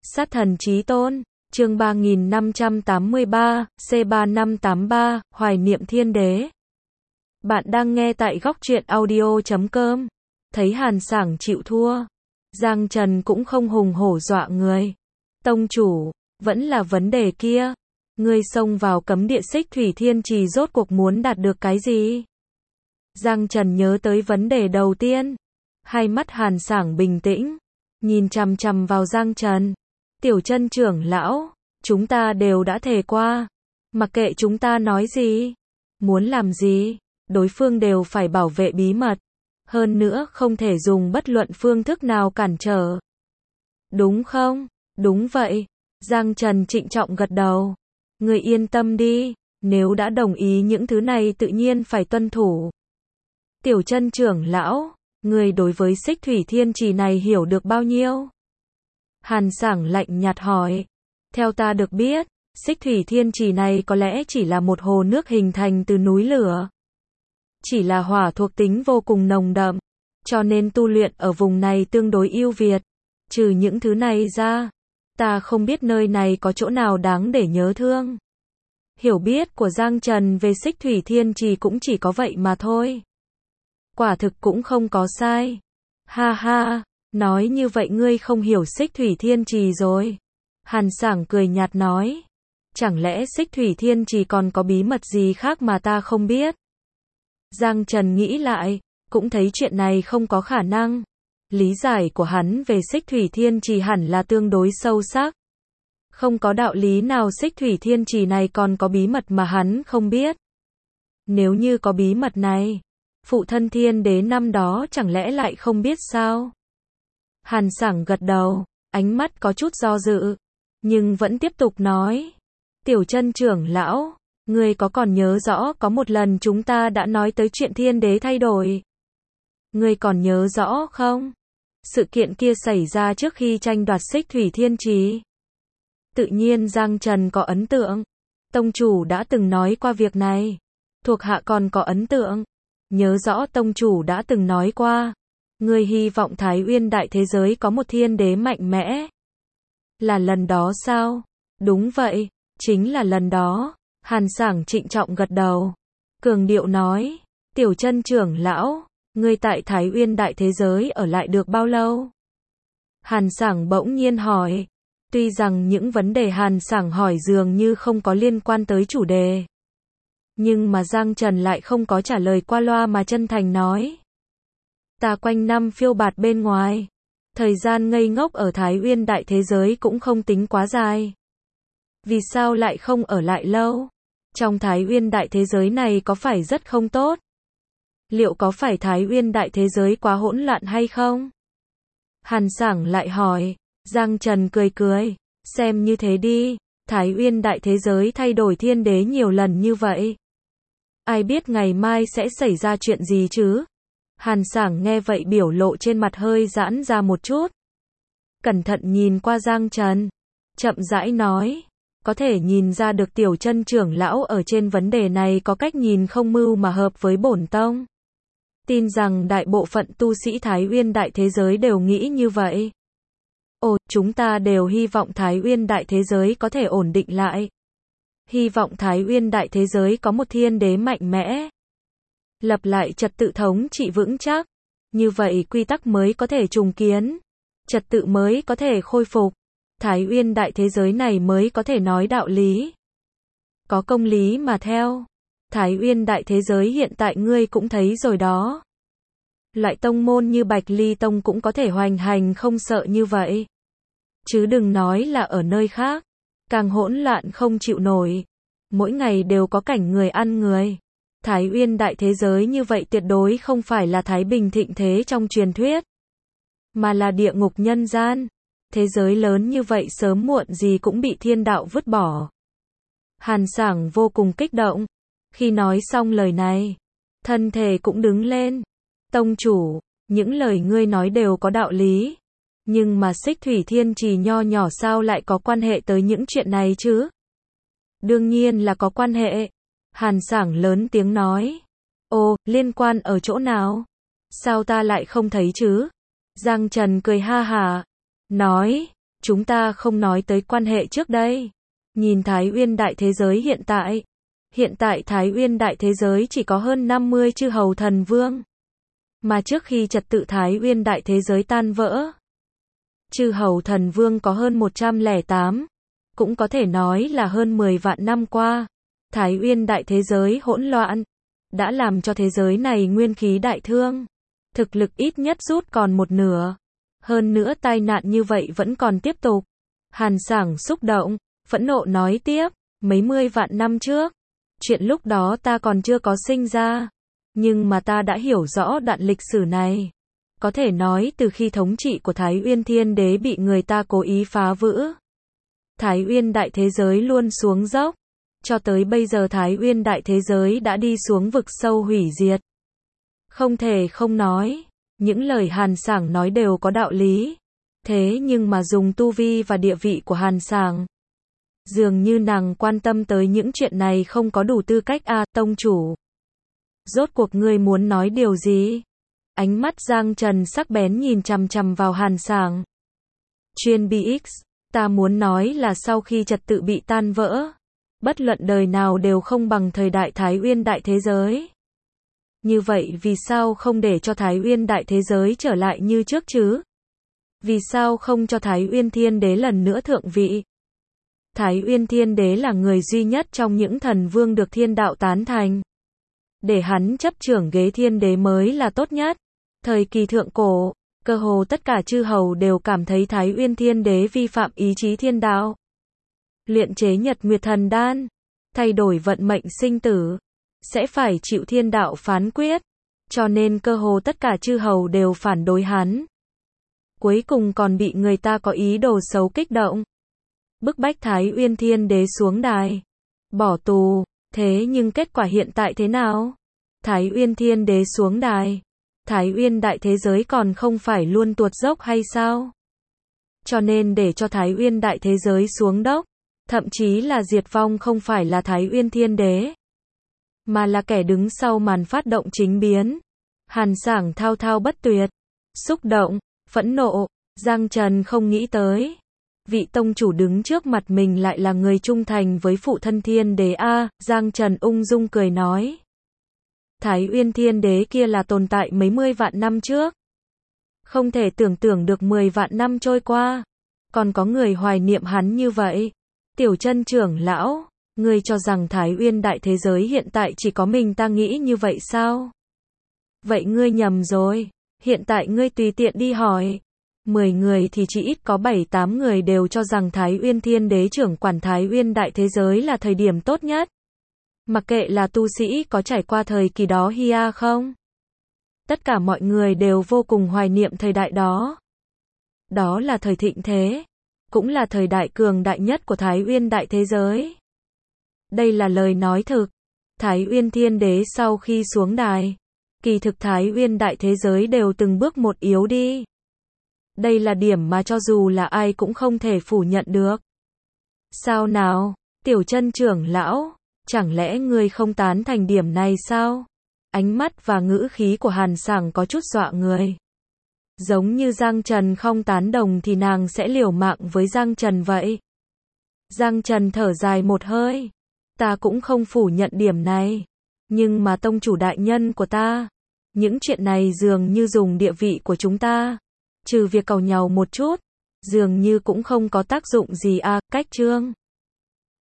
Sát thần chí tôn, chương 3583, C3583, Hoài niệm thiên đế. Bạn đang nghe tại góc truyện audio.com. Thấy Hàn Sảng chịu thua, Giang Trần cũng không hùng hổ dọa người. Tông chủ, vẫn là vấn đề kia. Ngươi xông vào cấm địa Xích Thủy Thiên Trì rốt cuộc muốn đạt được cái gì? Giang Trần nhớ tới vấn đề đầu tiên. Hai mắt Hàn Sảng bình tĩnh, nhìn chằm chằm vào Giang Trần. Tiểu Chân trưởng lão, chúng ta đều đã thề qua, mặc kệ chúng ta nói gì, muốn làm gì, đối phương đều phải bảo vệ bí mật. Hơn nữa không thể dùng bất luận phương thức nào cản trở. Đúng không? Đúng vậy. Giang Trần trịnh trọng gật đầu. Người yên tâm đi, nếu đã đồng ý những thứ này tự nhiên phải tuân thủ. Tiểu Chân trưởng lão, người đối với Xích Thủy Thiên Trì này hiểu được bao nhiêu? Hàn Sảng lạnh nhạt hỏi. Theo ta được biết, Xích Thủy Thiên Trì này có lẽ chỉ là một hồ nước hình thành từ núi lửa. Chỉ là hỏa thuộc tính vô cùng nồng đậm, cho nên tu luyện ở vùng này tương đối ưu việt. Trừ những thứ này ra, ta không biết nơi này có chỗ nào đáng để nhớ thương. Hiểu biết của Giang Trần về Xích Thủy Thiên Trì cũng chỉ có vậy mà thôi. Quả thực cũng không có sai. Ha ha, nói như vậy ngươi không hiểu Xích Thủy Thiên Trì rồi. Hàn Sảng cười nhạt nói. Chẳng lẽ Xích Thủy Thiên Trì còn có bí mật gì khác mà ta không biết? Giang Trần nghĩ lại, cũng thấy chuyện này không có khả năng. Lý giải của hắn về Xích Thủy Thiên Trì hẳn là tương đối sâu sắc. Không có đạo lý nào Xích Thủy Thiên Trì này còn có bí mật mà hắn không biết. Nếu như có bí mật này, phụ thân Thiên Đế năm đó chẳng lẽ lại không biết sao? Hàn Sảng gật đầu, ánh mắt có chút do dự, nhưng vẫn tiếp tục nói. Tiểu Chân trưởng lão, ngươi có còn nhớ rõ có một lần chúng ta đã nói tới chuyện Thiên Đế thay đổi? Ngươi còn nhớ rõ không? Sự kiện kia xảy ra trước khi tranh đoạt Xích Thủy Thiên Trì. Tự nhiên Giang Trần có ấn tượng. Tông chủ đã từng nói qua việc này. Thuộc hạ còn có ấn tượng. Nhớ rõ tông chủ đã từng nói qua. Ngươi hy vọng Thái Uyên đại thế giới có một thiên đế mạnh mẽ. Là lần đó sao? Đúng vậy, chính là lần đó. Hàn Sảng trịnh trọng gật đầu. Cường điệu nói. Tiểu Chân trưởng lão, ngươi tại Thái Uyên đại thế giới ở lại được bao lâu? Hàn Sảng bỗng nhiên hỏi. Tuy rằng những vấn đề Hàn Sảng hỏi dường như không có liên quan tới chủ đề, nhưng mà Giang Trần lại không có trả lời qua loa mà chân thành nói. Ta quanh năm phiêu bạt bên ngoài, thời gian ngây ngốc ở Thái Uyên đại thế giới cũng không tính quá dài. Vì sao lại không ở lại lâu? Trong Thái Uyên đại thế giới này có phải rất không tốt? Liệu có phải Thái Uyên đại thế giới quá hỗn loạn hay không? Hàn Sảng lại hỏi. Giang Trần cười cười. Xem như thế đi, Thái Uyên đại thế giới thay đổi thiên đế nhiều lần như vậy. Ai biết ngày mai sẽ xảy ra chuyện gì chứ? Hàn Sảng nghe vậy biểu lộ trên mặt hơi giãn ra một chút. Cẩn thận nhìn qua Giang Trần, chậm rãi nói. Có thể nhìn ra được Tiểu Chân trưởng lão ở trên vấn đề này có cách nhìn không mưu mà hợp với bổn tông. Tin rằng đại bộ phận tu sĩ Thái Uyên đại thế giới đều nghĩ như vậy. Ồ, chúng ta đều hy vọng Thái Uyên đại thế giới có thể ổn định lại. Hy vọng Thái Uyên đại thế giới có một thiên đế mạnh mẽ. Lập lại trật tự thống trị vững chắc. Như vậy quy tắc mới có thể trùng kiến. Trật tự mới có thể khôi phục. Thái Uyên đại thế giới này mới có thể nói đạo lý. Có công lý mà theo. Thái Uyên đại thế giới hiện tại ngươi cũng thấy rồi đó. Loại tông môn như Bạch Ly Tông cũng có thể hoành hành không sợ như vậy. Chứ đừng nói là ở nơi khác. Càng hỗn loạn không chịu nổi. Mỗi ngày đều có cảnh người ăn người. Thái Uyên đại thế giới như vậy tuyệt đối không phải là Thái Bình thịnh thế trong truyền thuyết, mà là địa ngục nhân gian. Thế giới lớn như vậy sớm muộn gì cũng bị thiên đạo vứt bỏ. Hàn Sảng vô cùng kích động. Khi nói xong lời này, thân thể cũng đứng lên. Tông chủ, những lời ngươi nói đều có đạo lý. Nhưng mà Xích Thủy Thiên Trì nho nhỏ sao lại có quan hệ tới những chuyện này chứ? Đương nhiên là có quan hệ. Hàn Sảng lớn tiếng nói. Ồ, liên quan ở chỗ nào? Sao ta lại không thấy chứ? Giang Trần cười ha hả. Nói, Chúng ta không nói tới quan hệ trước đây. Nhìn Thái Uyên đại thế giới hiện tại. Hiện tại Thái Uyên đại thế giới chỉ có hơn 50 chư hầu thần vương. Mà trước khi trật tự Thái Uyên đại thế giới tan vỡ, chư hầu thần vương có hơn 108. Cũng có thể nói là hơn 10 vạn năm qua. Thái Uyên đại thế giới hỗn loạn. Đã làm cho thế giới này nguyên khí đại thương. Thực lực ít nhất rút còn một nửa. Hơn nữa tai nạn như vậy vẫn còn tiếp tục. Hàn Sảng xúc động, phẫn nộ nói tiếp, mấy mươi vạn năm trước. Chuyện lúc đó ta còn chưa có sinh ra. Nhưng mà ta đã hiểu rõ đoạn lịch sử này. Có thể nói từ khi thống trị của Thái Uyên Thiên Đế bị người ta cố ý phá vỡ. Thái Uyên đại thế giới luôn xuống dốc. Cho tới bây giờ Thái Uyên đại thế giới đã đi xuống vực sâu hủy diệt. Không thể không nói. Những lời Hàn Sảng nói đều có đạo lý. Thế nhưng mà dùng tu vi và địa vị của Hàn Sảng, dường như nàng quan tâm tới những chuyện này không có đủ tư cách a, tông chủ. Rốt cuộc ngươi muốn nói điều gì? Ánh mắt Giang Trần sắc bén nhìn chằm chằm vào Hàn Sảng. Chuyên BX, ta muốn nói là sau khi trật tự bị tan vỡ, bất luận đời nào đều không bằng thời đại Thái Uyên đại thế giới. Như vậy vì sao không để cho Thái Uyên đại thế giới trở lại như trước chứ? Vì sao không cho Thái Uyên Thiên Đế lần nữa thượng vị? Thái Uyên Thiên Đế là người duy nhất trong những thần vương được thiên đạo tán thành. Để hắn chấp trưởng ghế thiên đế mới là tốt nhất. Thời kỳ thượng cổ, cơ hồ tất cả chư hầu đều cảm thấy Thái Uyên Thiên Đế vi phạm ý chí thiên đạo. Luyện chế Nhật Nguyệt Thần Đan, thay đổi vận mệnh sinh tử, sẽ phải chịu thiên đạo phán quyết. Cho nên cơ hồ tất cả chư hầu đều phản đối hắn. Cuối cùng còn bị người ta có ý đồ xấu kích động. Bức bách Thái Uyên Thiên Đế xuống đài. Bỏ tù. Thế nhưng kết quả hiện tại thế nào? Thái Uyên Thiên Đế xuống đài. Thái Uyên đại thế giới còn không phải luôn tuột dốc hay sao? Cho nên để cho Thái Uyên đại thế giới xuống dốc, thậm chí là diệt vong không phải là Thái Uyên Thiên Đế, mà là kẻ đứng sau màn phát động chính biến. Hàn Sảng thao thao bất tuyệt, xúc động, phẫn nộ, Giang Trần không nghĩ tới. Vị tông chủ đứng trước mặt mình lại là người trung thành với phụ thân Thiên Đế a, Giang Trần ung dung cười nói. Thái Uyên Thiên Đế kia là tồn tại mấy mươi vạn năm trước. Không thể tưởng tượng được 10 vạn năm trôi qua, còn có người hoài niệm hắn như vậy. Tiểu Chân trưởng lão, ngươi cho rằng Thái Uyên đại thế giới hiện tại chỉ có mình ta nghĩ như vậy sao? Vậy ngươi nhầm rồi, hiện tại ngươi tùy tiện đi hỏi. 10 người thì chỉ ít có 7-8 người đều cho rằng Thái Uyên Thiên Đế trưởng quản Thái Uyên đại thế giới là thời điểm tốt nhất. Mặc kệ là tu sĩ có trải qua thời kỳ đó hia không? Tất cả mọi người đều vô cùng hoài niệm thời đại đó. Đó là thời thịnh thế, cũng là thời đại cường đại nhất của Thái Uyên đại thế giới. Đây là lời nói thực. Thái Uyên Thiên Đế sau khi xuống đài, kỳ thực Thái Uyên đại thế giới đều từng bước một yếu đi. Đây là điểm mà cho dù là ai cũng không thể phủ nhận được. Sao nào, Tiểu Chân trưởng lão, chẳng lẽ ngươi không tán thành điểm này sao? Ánh mắt và ngữ khí của Hàn Sảng có chút dọa người. Giống như Giang Trần không tán đồng thì nàng sẽ liều mạng với Giang Trần vậy. Giang Trần thở dài một hơi. Ta cũng không phủ nhận điểm này. Nhưng mà tông chủ đại nhân của ta, những chuyện này dường như dùng địa vị của chúng ta, trừ việc cầu nhau một chút, dường như cũng không có tác dụng gì a, cách chương.